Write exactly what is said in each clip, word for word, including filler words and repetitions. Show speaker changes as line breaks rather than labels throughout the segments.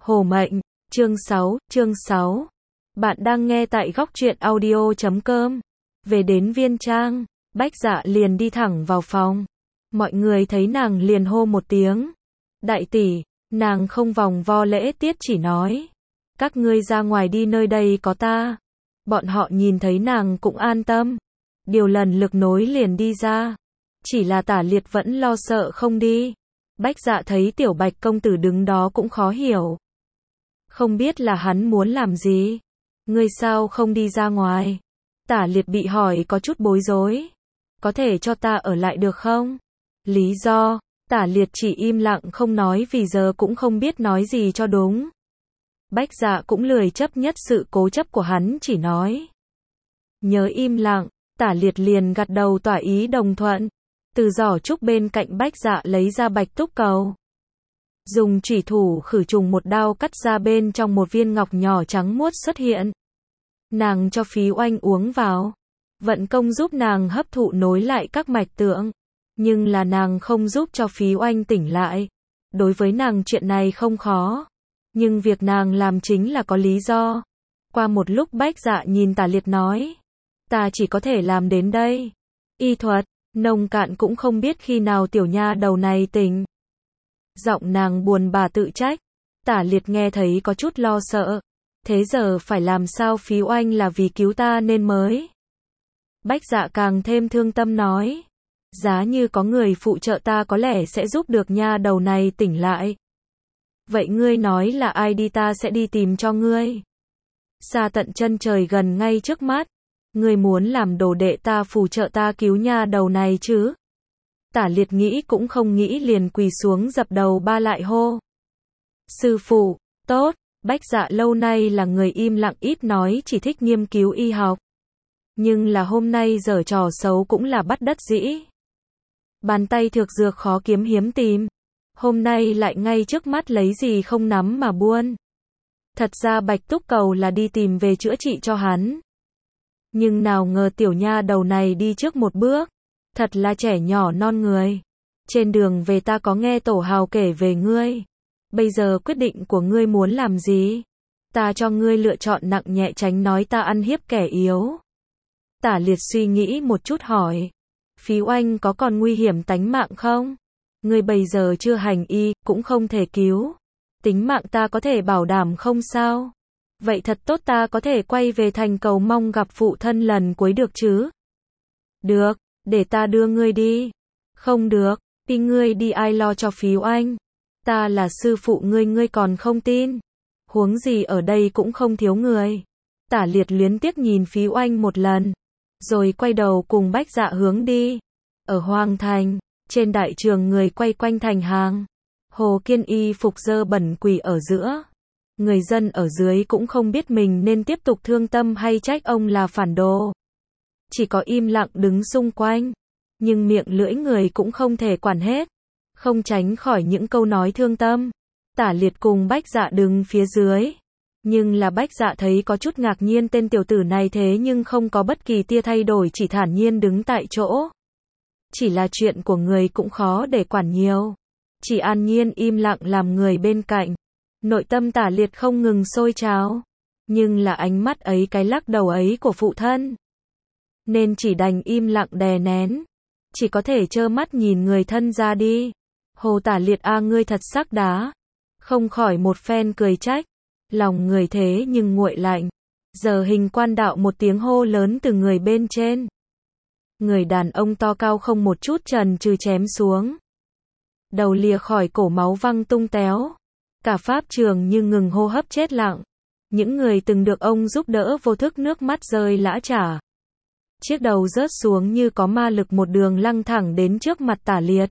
Hồ Mệnh, chương sáu, chương sáu. Bạn đang nghe tại góc truyện audio chấm com. Về đến Viên Trang, Bách Dạ liền đi thẳng vào phòng. Mọi người thấy nàng liền hô một tiếng. Đại tỷ, nàng không vòng vo lễ tiết chỉ nói. Các ngươi ra ngoài đi, nơi đây có ta. Bọn họ nhìn thấy nàng cũng an tâm. Điều lần lực nối liền đi ra. Chỉ là Tả Liệt vẫn lo sợ không đi. Bách Dạ thấy Tiểu Bạch công tử đứng đó cũng khó hiểu. Không biết là hắn muốn làm gì. Ngươi sao không đi ra ngoài? Tả Liệt bị hỏi có chút bối rối. Có thể cho ta ở lại được không? Lý do, Tả Liệt chỉ im lặng không nói vì giờ cũng không biết nói gì cho đúng. Bách Dạ cũng lười chấp nhất sự cố chấp của hắn, chỉ nói. Nhớ im lặng, Tả Liệt liền gật đầu tỏ ý đồng thuận. Từ giỏ trúc bên cạnh Bách Dạ lấy ra bạch túc cầu. Dùng chủy thủ khử trùng một đao cắt ra, bên trong một viên ngọc nhỏ trắng muốt xuất hiện. Nàng cho Phí Oanh uống vào. Vận công giúp nàng hấp thụ nối lại các mạch tượng. Nhưng là nàng không giúp cho Phí Oanh tỉnh lại. Đối với nàng chuyện này không khó. Nhưng việc nàng làm chính là có lý do. Qua một lúc Bách Dạ nhìn Tả Liệt nói. Ta chỉ có thể làm đến đây. Y thuật, nông cạn cũng không biết khi nào tiểu nha đầu này tỉnh. Giọng nàng buồn bã tự trách. Tả Liệt nghe thấy có chút lo sợ. Thế giờ phải làm sao? Phí Oanh là vì cứu ta nên mới. Bách Dạ càng thêm thương tâm nói. Giá như có người phụ trợ ta có lẽ sẽ giúp được nha đầu này tỉnh lại. Vậy ngươi nói là ai đi, ta sẽ đi tìm cho ngươi. Xa tận chân trời gần ngay trước mắt. Ngươi muốn làm đồ đệ ta phù trợ ta cứu nha đầu này chứ? Tả Liệt nghĩ cũng không nghĩ liền quỳ xuống dập đầu ba lại hô. Sư phụ, tốt. Bách Dạ lâu nay là người im lặng ít nói, chỉ thích nghiên cứu y học. Nhưng là hôm nay giở trò xấu cũng là bắt đất dĩ. Bàn tay thực dược khó kiếm hiếm tìm. Hôm nay lại ngay trước mắt lấy gì không nắm mà buôn. Thật ra bạch túc cầu là đi tìm về chữa trị cho hắn. Nhưng nào ngờ tiểu nha đầu này đi trước một bước. Thật là trẻ nhỏ non người. Trên đường về ta có nghe Tổ Hào kể về ngươi. Bây giờ quyết định của ngươi muốn làm gì? Ta cho ngươi lựa chọn nặng nhẹ, tránh nói ta ăn hiếp kẻ yếu. Tả Liệt suy nghĩ một chút hỏi. Phí Oanh có còn nguy hiểm tánh mạng không? Ngươi bây giờ chưa hành y, cũng không thể cứu. Tính mạng ta có thể bảo đảm không sao? Vậy thật tốt, ta có thể quay về thành cầu mong gặp phụ thân lần cuối được chứ? Được, để ta đưa ngươi đi. Không được, đi ngươi đi ai lo cho Phí Oanh? Ta là sư phụ ngươi, ngươi còn không tin. Huống gì ở đây cũng không thiếu người. Tả Liệt luyến tiếc nhìn Phí Oanh một lần. Rồi quay đầu cùng Bách Dạ hướng đi. Ở Hoàng Thành, trên đại trường người quay quanh thành hàng. Hồ Kiên y phục dơ bẩn quỳ ở giữa. Người dân ở dưới cũng không biết mình nên tiếp tục thương tâm hay trách ông là phản đồ. Chỉ có im lặng đứng xung quanh. Nhưng miệng lưỡi người cũng không thể quản hết. Không tránh khỏi những câu nói thương tâm. Tả Liệt cùng Bách Dạ đứng phía dưới. Nhưng là Bách Dạ thấy có chút ngạc nhiên, tên tiểu tử này thế nhưng không có bất kỳ tia thay đổi, chỉ thản nhiên đứng tại chỗ. Chỉ là chuyện của người cũng khó để quản nhiều. Chỉ an nhiên im lặng làm người bên cạnh. Nội tâm Tả Liệt không ngừng sôi trào. Nhưng là ánh mắt ấy, cái lắc đầu ấy của phụ thân. Nên chỉ đành im lặng đè nén. Chỉ có thể trơ mắt nhìn người thân ra đi. Hồ Tả Liệt a, ngươi thật sắc đá. Không khỏi một phen cười trách. Lòng người thế nhưng nguội lạnh. Giờ Hình Quan đạo một tiếng hô lớn từ người bên trên. Người đàn ông to cao không một chút chần chừ chém xuống. Đầu lìa khỏi cổ, máu văng tung téo. Cả pháp trường như ngừng hô hấp chết lặng. Những người từng được ông giúp đỡ vô thức nước mắt rơi lã chả. Chiếc đầu rớt xuống như có ma lực, một đường lăng thẳng đến trước mặt Tả Liệt.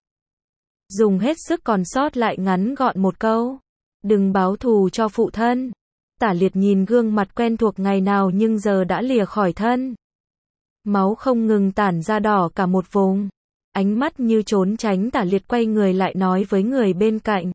Dùng hết sức còn sót lại ngắn gọn một câu. Đừng báo thù cho phụ thân. Tả Liệt nhìn gương mặt quen thuộc ngày nào nhưng giờ đã lìa khỏi thân. Máu không ngừng tản ra đỏ cả một vùng. Ánh mắt như trốn tránh, Tả Liệt quay người lại nói với người bên cạnh.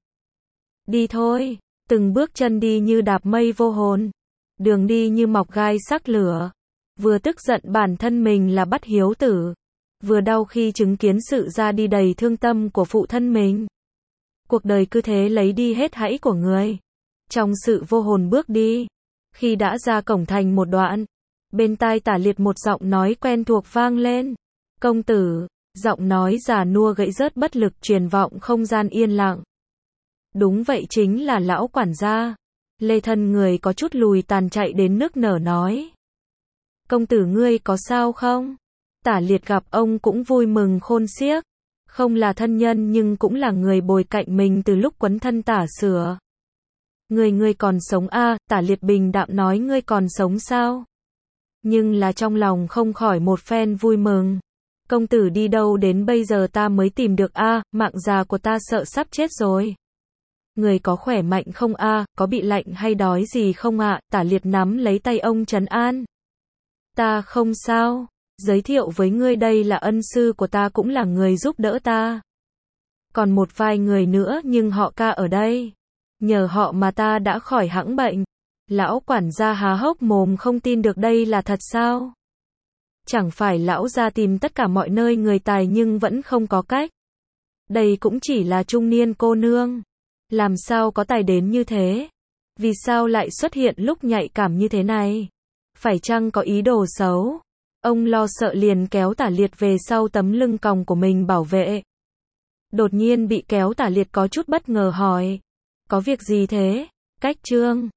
Đi thôi. Từng bước chân đi như đạp mây vô hồn. Đường đi như mọc gai sắc lửa. Vừa tức giận bản thân mình là bắt hiếu tử. Vừa đau khi chứng kiến sự ra đi đầy thương tâm của phụ thân mình. Cuộc đời cứ thế lấy đi hết hãy của người. trong sự vô hồn bước đi. Khi đã ra cổng thành một đoạn, bên tai Tả Liệt một giọng nói quen thuộc vang lên. Công tử, giọng nói già nua gãy rớt bất lực truyền vọng không gian yên lặng. Đúng vậy, chính là lão quản gia. Lê thân người có chút lùi tàn chạy đến nức nở nói. Công tử ngươi có sao không? Tả Liệt gặp ông cũng vui mừng khôn xiếc. Không là thân nhân nhưng cũng là người bồi cạnh mình từ lúc quấn thân Tả Sửa. Ngươi ngươi còn sống a? À, Tả Liệt bình đạm nói. Ngươi còn sống sao? Nhưng là trong lòng không khỏi một phen vui mừng. Công tử đi đâu đến bây giờ ta mới tìm được a? À, mạng già của ta sợ sắp chết rồi. Người có khỏe mạnh không a? À, có bị lạnh hay đói gì không ạ? À? Tả Liệt nắm lấy tay ông trấn an. Ta không sao. Giới thiệu với ngươi, đây là ân sư của ta, cũng là người giúp đỡ ta. Còn một vài người nữa nhưng họ ca ở đây. Nhờ họ mà ta đã khỏi hẵng bệnh. Lão quản gia há hốc mồm không tin được, đây là thật sao? Chẳng phải lão gia tìm tất cả mọi nơi người tài nhưng vẫn không có cách. Đây cũng chỉ là trung niên cô nương. Làm sao có tài đến như thế? Vì sao lại xuất hiện lúc nhạy cảm như thế này? Phải chăng có ý đồ xấu? Ông lo sợ liền kéo Tả Liệt về sau tấm lưng còng của mình bảo vệ. Đột nhiên bị kéo, Tả Liệt có chút bất ngờ hỏi. Có việc gì thế? Cách trương.